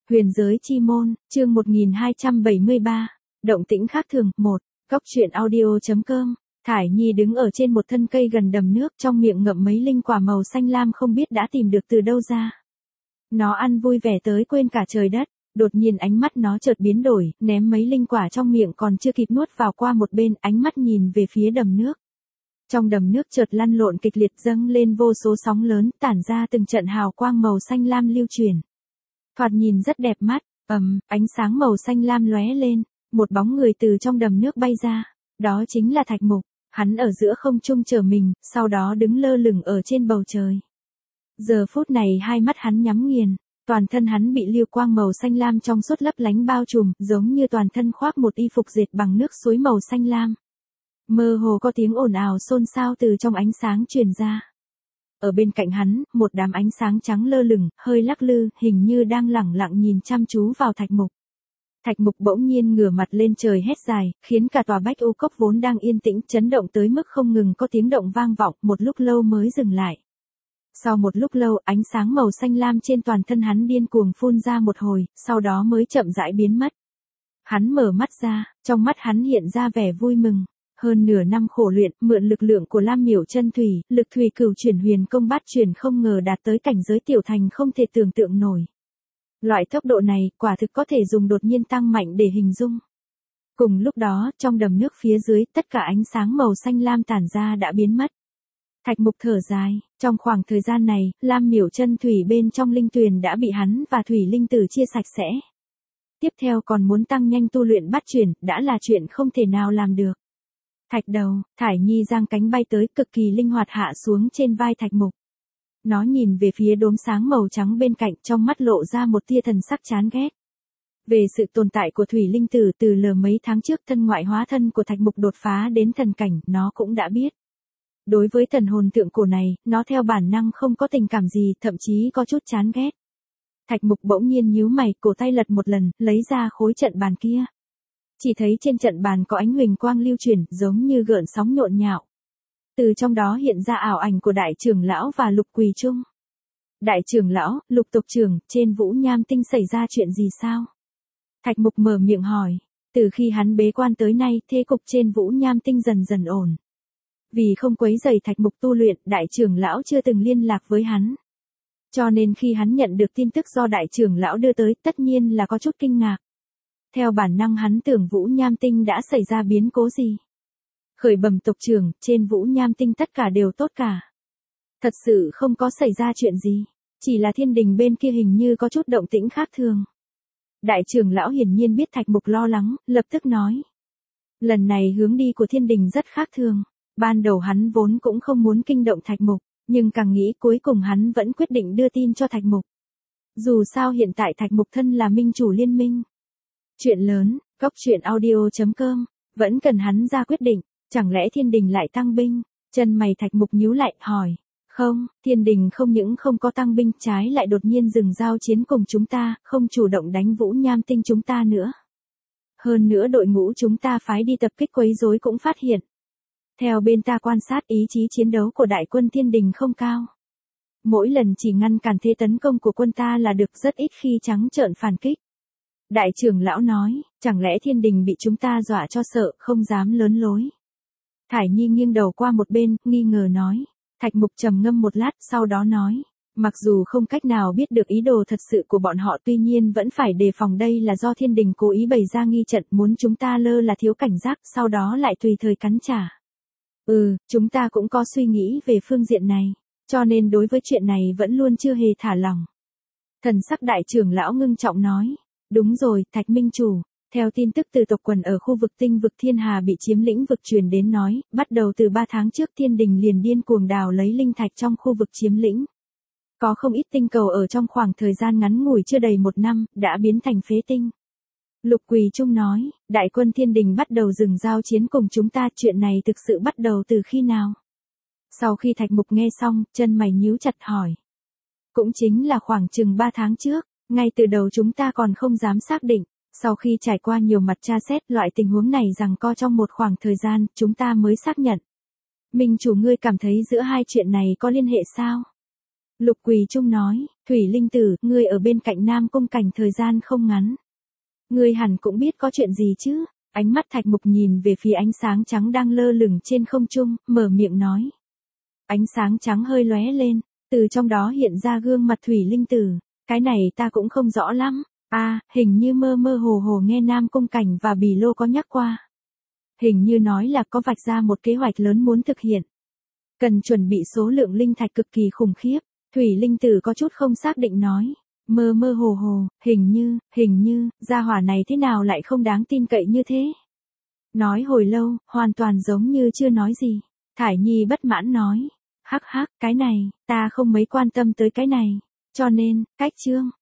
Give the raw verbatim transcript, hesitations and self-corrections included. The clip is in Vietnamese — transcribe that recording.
Huyền giới chi môn, chương một nghìn hai trăm bảy mươi ba, động tĩnh khác thường, một, góc truyện audio.com, Thải Nhi đứng ở trên một thân cây gần đầm nước trong miệng ngậm mấy linh quả màu xanh lam không biết đã tìm được từ đâu ra. Nó ăn vui vẻ tới quên cả trời đất, đột nhiên ánh mắt nó chợt biến đổi, ném mấy linh quả trong miệng còn chưa kịp nuốt vào qua một bên, ánh mắt nhìn về phía đầm nước. Trong đầm nước chợt lăn lộn kịch liệt dâng lên vô số sóng lớn, tản ra từng trận hào quang màu xanh lam lưu truyền. Thoạt nhìn rất đẹp mắt, ầm, ánh sáng màu xanh lam lóe lên, một bóng người từ trong đầm nước bay ra, đó chính là Thạch Mục, hắn ở giữa không trung chờ mình, sau đó đứng lơ lửng ở trên bầu trời. Giờ phút này hai mắt hắn nhắm nghiền, toàn thân hắn bị lưu quang màu xanh lam trong suốt lấp lánh bao trùm, giống như toàn thân khoác một y phục dệt bằng nước suối màu xanh lam. Mơ hồ có tiếng ồn ào xôn xao từ trong ánh sáng truyền ra. Ở bên cạnh hắn, một đám ánh sáng trắng lơ lửng, hơi lắc lư, hình như đang lẳng lặng nhìn chăm chú vào Thạch Mục. Thạch Mục bỗng nhiên ngửa mặt lên trời hét dài, khiến cả tòa Bách U Cốc vốn đang yên tĩnh chấn động tới mức không ngừng có tiếng động vang vọng, một lúc lâu mới dừng lại. Sau một lúc lâu, ánh sáng màu xanh lam trên toàn thân hắn điên cuồng phun ra một hồi, sau đó mới chậm rãi biến mất. Hắn mở mắt ra, trong mắt hắn hiện ra vẻ vui mừng. Hơn nửa năm khổ luyện, mượn lực lượng của Lam Miểu Chân Thủy, lực thủy cửu chuyển huyền công bát chuyển không ngờ đạt tới cảnh giới tiểu thành không thể tưởng tượng nổi. Loại tốc độ này, quả thực có thể dùng đột nhiên tăng mạnh để hình dung. Cùng lúc đó, trong đầm nước phía dưới, tất cả ánh sáng màu xanh lam tản ra đã biến mất. Thạch Mục thở dài, trong khoảng thời gian này, Lam Miểu Chân Thủy bên trong linh tuyền đã bị hắn và thủy linh tử chia sạch sẽ. Tiếp theo còn muốn tăng nhanh tu luyện bát chuyển, đã là chuyện không thể nào làm được. Thạch Đầu, Thải Nhi giang cánh bay tới, cực kỳ linh hoạt hạ xuống trên vai Thạch Mục. Nó nhìn về phía đốm sáng màu trắng bên cạnh, trong mắt lộ ra một tia thần sắc chán ghét. Về sự tồn tại của thủy linh tử từ lờ mấy tháng trước thân ngoại hóa thân của Thạch Mục đột phá đến thần cảnh, nó cũng đã biết. Đối với thần hồn tượng cổ này, nó theo bản năng không có tình cảm gì, thậm chí có chút chán ghét. Thạch Mục bỗng nhiên nhíu mày, cổ tay lật một lần, lấy ra khối trận bàn kia. Chỉ thấy trên trận bàn có ánh huỳnh quang lưu chuyển, giống như gợn sóng nhộn nhạo. Từ trong đó hiện ra ảo ảnh của đại trưởng lão và Lục Quỳ Trung. Đại trưởng lão, Lục tộc trưởng, trên Vũ Nham Tinh xảy ra chuyện gì sao? Thạch Mục mở miệng hỏi. Từ khi hắn bế quan tới nay, thế cục trên Vũ Nham Tinh dần dần ổn. Vì không quấy rầy Thạch Mục tu luyện, đại trưởng lão chưa từng liên lạc với hắn. Cho nên khi hắn nhận được tin tức do đại trưởng lão đưa tới, tất nhiên là có chút kinh ngạc. Theo bản năng hắn tưởng Vũ Nham Tinh đã xảy ra biến cố gì. Khởi bẩm tộc trưởng, trên Vũ Nham Tinh tất cả đều tốt cả. Thật sự không có xảy ra chuyện gì, chỉ là thiên đình bên kia hình như có chút động tĩnh khác thường. Đại trưởng lão hiển nhiên biết Thạch Mục lo lắng, lập tức nói. Lần này hướng đi của thiên đình rất khác thường. Ban đầu hắn vốn cũng không muốn kinh động Thạch Mục, nhưng càng nghĩ cuối cùng hắn vẫn quyết định đưa tin cho Thạch Mục. Dù sao hiện tại Thạch Mục thân là minh chủ liên minh. Chuyện lớn, góc truyện audio.com, vẫn cần hắn ra quyết định, chẳng lẽ thiên đình lại tăng binh? Chân mày Thạch Mục nhíu lại, hỏi. Không, thiên đình không những không có tăng binh, trái lại đột nhiên dừng giao chiến cùng chúng ta, không chủ động đánh Vũ Nham Tinh chúng ta nữa. Hơn nữa đội ngũ chúng ta phái đi tập kích quấy rối cũng phát hiện. Theo bên ta quan sát, ý chí chiến đấu của đại quân thiên đình không cao. Mỗi lần chỉ ngăn cản thế tấn công của quân ta là được, rất ít khi trắng trợn phản kích. Đại trưởng lão nói, chẳng lẽ thiên đình bị chúng ta dọa cho sợ, không dám lớn lối. Thải Nhi nghiêng đầu qua một bên, nghi ngờ nói. Thạch Mục trầm ngâm một lát, sau đó nói. Mặc dù không cách nào biết được ý đồ thật sự của bọn họ, tuy nhiên vẫn phải đề phòng, đây là do thiên đình cố ý bày ra nghi trận, muốn chúng ta lơ là thiếu cảnh giác, sau đó lại tùy thời cắn trả. Ừ, chúng ta cũng có suy nghĩ về phương diện này, cho nên đối với chuyện này vẫn luôn chưa hề thả lỏng. Thần sắc đại trưởng lão ngưng trọng nói. Đúng rồi, Thạch Minh Chủ, theo tin tức từ tộc quần ở khu vực tinh vực Thiên Hà bị chiếm lĩnh vực truyền đến nói, bắt đầu từ ba tháng trước thiên đình liền điên cuồng đào lấy linh thạch trong khu vực chiếm lĩnh. Có không ít tinh cầu ở trong khoảng thời gian ngắn ngủi chưa đầy một năm, đã biến thành phế tinh. Lục Quỳ Trung nói, đại quân thiên đình bắt đầu dừng giao chiến cùng chúng ta, chuyện này thực sự bắt đầu từ khi nào? Sau khi Thạch Mục nghe xong, chân mày nhíu chặt hỏi. Cũng chính là khoảng chừng ba tháng trước. Ngay từ đầu chúng ta còn không dám xác định, sau khi trải qua nhiều mặt tra xét loại tình huống này rằng co trong một khoảng thời gian, chúng ta mới xác nhận. Minh chủ ngươi cảm thấy giữa hai chuyện này có liên hệ sao? Lục Quỳ Trung nói, Thủy Linh Tử, ngươi ở bên cạnh Nam Cung Cảnh thời gian không ngắn. Ngươi hẳn cũng biết có chuyện gì chứ? Ánh mắt Thạch Mục nhìn về phía ánh sáng trắng đang lơ lửng trên không trung, mở miệng nói. Ánh sáng trắng hơi lóe lên, từ trong đó hiện ra gương mặt Thủy Linh Tử. Cái này ta cũng không rõ lắm. A, à, hình như mơ mơ hồ hồ nghe Nam Cung Cảnh và Bì Lô có nhắc qua. Hình như nói là có vạch ra một kế hoạch lớn muốn thực hiện. Cần chuẩn bị số lượng linh thạch cực kỳ khủng khiếp. Thủy Linh Tử có chút không xác định nói. Mơ mơ hồ hồ, hình như, hình như, gia hỏa này thế nào lại không đáng tin cậy như thế. Nói hồi lâu, hoàn toàn giống như chưa nói gì. Thải Nhi bất mãn nói. Hắc hắc, cái này, ta không mấy quan tâm tới cái này. Cho nên, cách chương.